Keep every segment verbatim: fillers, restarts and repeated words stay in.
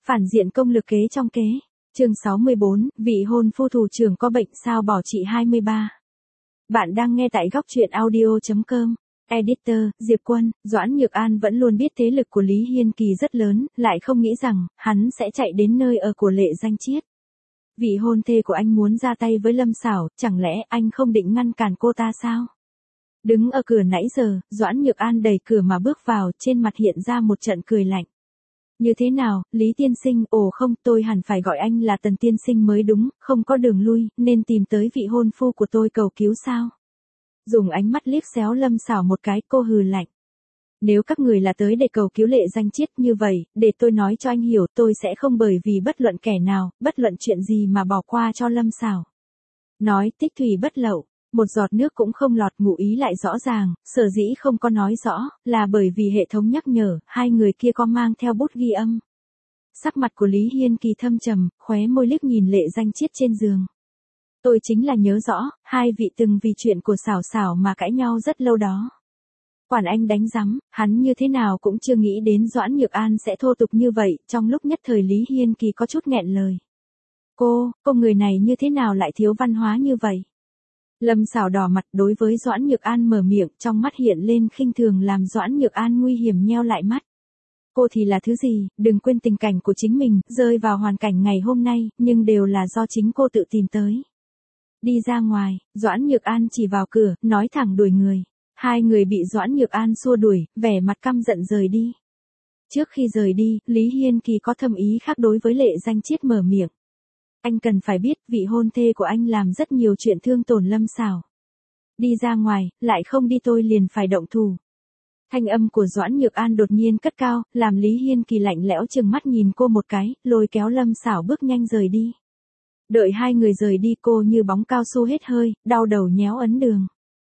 Phản diện công lực kế trong kế. Chương sáu mươi bốn, vị hôn phu thủ trưởng có bệnh sao bỏ chị hai mươi ba. Bạn đang nghe tại góc truyện audio chấm com. Editor, Diệp Quân, Doãn Nhược An vẫn luôn biết thế lực của Lý Hiên Kỳ rất lớn, lại không nghĩ rằng, hắn sẽ chạy đến nơi ở của Lệ Danh Chiết. Vị hôn thê của anh muốn ra tay với Lâm Sảo, chẳng lẽ anh không định ngăn cản cô ta sao? Đứng ở cửa nãy giờ, Doãn Nhược An đẩy cửa mà bước vào, trên mặt hiện ra một trận cười lạnh. Như thế nào, Lý tiên sinh, ồ không, tôi hẳn phải gọi anh là Tần tiên sinh mới đúng, không có đường lui, nên tìm tới vị hôn phu của tôi cầu cứu sao? Dùng ánh mắt liếc xéo Lâm Sảo một cái, cô hừ lạnh. Nếu các người là tới để cầu cứu Lệ Danh Chiết như vậy, để tôi nói cho anh hiểu, tôi sẽ không bởi vì bất luận kẻ nào, bất luận chuyện gì mà bỏ qua cho Lâm Sảo. Nói tích thủy bất lậu, một giọt nước cũng không lọt, ngụ ý lại rõ ràng, sở dĩ không có nói rõ, là bởi vì hệ thống nhắc nhở, hai người kia có mang theo bút ghi âm. Sắc mặt của Lý Hiên Kỳ thâm trầm, khóe môi liếc nhìn Lệ Danh Chiết trên giường. Tôi chính là nhớ rõ, hai vị từng vì chuyện của Sảo Sảo mà cãi nhau rất lâu đó. Quản anh đánh rắm, hắn như thế nào cũng chưa nghĩ đến Doãn Nhược An sẽ thô tục như vậy, trong lúc nhất thời Lý Hiên Kỳ có chút nghẹn lời. Cô, cô người này như thế nào lại thiếu văn hóa như vậy? Lâm Sảo đỏ mặt đối với Doãn Nhược An mở miệng, trong mắt hiện lên khinh thường làm Doãn Nhược An nguy hiểm nheo lại mắt. Cô thì là thứ gì, đừng quên tình cảnh của chính mình, rơi vào hoàn cảnh ngày hôm nay, nhưng đều là do chính cô tự tìm tới. Đi ra ngoài, Doãn Nhược An chỉ vào cửa, nói thẳng đuổi người. Hai người bị Doãn Nhược An xua đuổi, vẻ mặt căm giận rời đi. Trước khi rời đi, Lý Hiên Kỳ có thâm ý khác đối với Lệ Danh Chiết mở miệng. Anh cần phải biết, vị hôn thê của anh làm rất nhiều chuyện thương tổn Lâm Sảo. Đi ra ngoài, lại không đi tôi liền phải động thủ. Thanh âm của Doãn Nhược An đột nhiên cất cao, làm Lý Hiên Kỳ lạnh lẽo trừng mắt nhìn cô một cái, lôi kéo Lâm Sảo bước nhanh rời đi. Đợi hai người rời đi, cô như bóng cao su hết hơi, đau đầu nhéo ấn đường.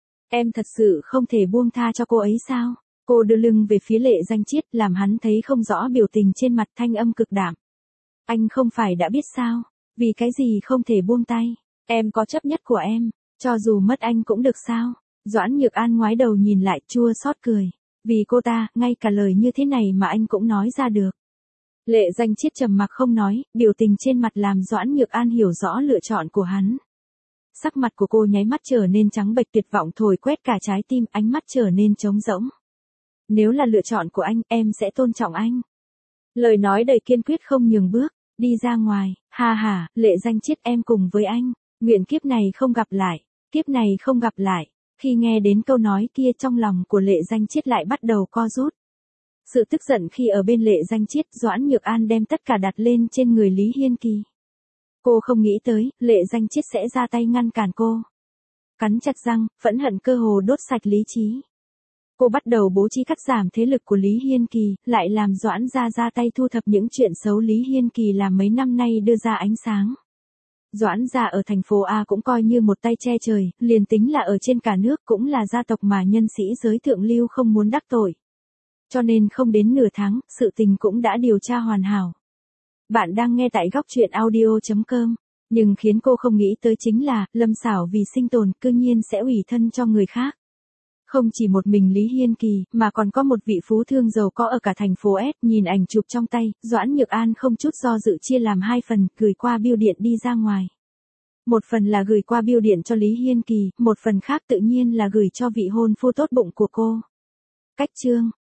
Em thật sự không thể buông tha cho cô ấy sao? Cô đưa lưng về phía Lệ Danh Chiết, làm hắn thấy không rõ biểu tình trên mặt, thanh âm cực đạm. Anh không phải đã biết sao? Vì cái gì không thể buông tay? Em có chấp nhất của em, cho dù mất anh cũng được sao? Doãn Nhược An ngoái đầu nhìn lại, chua xót cười. Vì cô ta, ngay cả lời như thế này mà anh cũng nói ra được. Lệ Danh Chiết trầm mặc không nói, biểu tình trên mặt làm Doãn Nhược An hiểu rõ lựa chọn của hắn. Sắc mặt của cô nháy mắt trở nên trắng bệch, tuyệt vọng thổi quét cả trái tim, ánh mắt trở nên trống rỗng. Nếu là lựa chọn của anh, em sẽ tôn trọng anh. Lời nói đầy kiên quyết không nhường bước, đi ra ngoài, ha ha, Lệ Danh Chiết em cùng với anh, nguyện kiếp này không gặp lại, kiếp này không gặp lại. Khi nghe đến câu nói kia trong lòng của Lệ Danh Chiết lại bắt đầu co rút. Sự tức giận khi ở bên Lệ Danh Chiết, Doãn Nhược An đem tất cả đặt lên trên người Lý Hiên Kỳ. Cô không nghĩ tới, Lệ Danh Chiết sẽ ra tay ngăn cản cô. Cắn chặt răng, phẫn hận cơ hồ đốt sạch lý trí. Cô bắt đầu bố trí cắt giảm thế lực của Lý Hiên Kỳ, lại làm Doãn gia ra tay thu thập những chuyện xấu Lý Hiên Kỳ làm mấy năm nay đưa ra ánh sáng. Doãn gia ở thành phố A cũng coi như một tay che trời, liền tính là ở trên cả nước cũng là gia tộc mà nhân sĩ giới thượng lưu không muốn đắc tội. Cho nên không đến nửa tháng, sự tình cũng đã điều tra hoàn hảo. Bạn đang nghe tại góc truyện audio chấm com, nhưng khiến cô không nghĩ tới chính là, Lâm Sảo vì sinh tồn cư nhiên sẽ ủy thân cho người khác. Không chỉ một mình Lý Hiên Kỳ, mà còn có một vị phú thương giàu có ở cả thành phố S, nhìn ảnh chụp trong tay, Doãn Nhược An không chút do dự chia làm hai phần, gửi qua bưu điện đi ra ngoài. Một phần là gửi qua bưu điện cho Lý Hiên Kỳ, một phần khác tự nhiên là gửi cho vị hôn phu tốt bụng của cô. Cách chương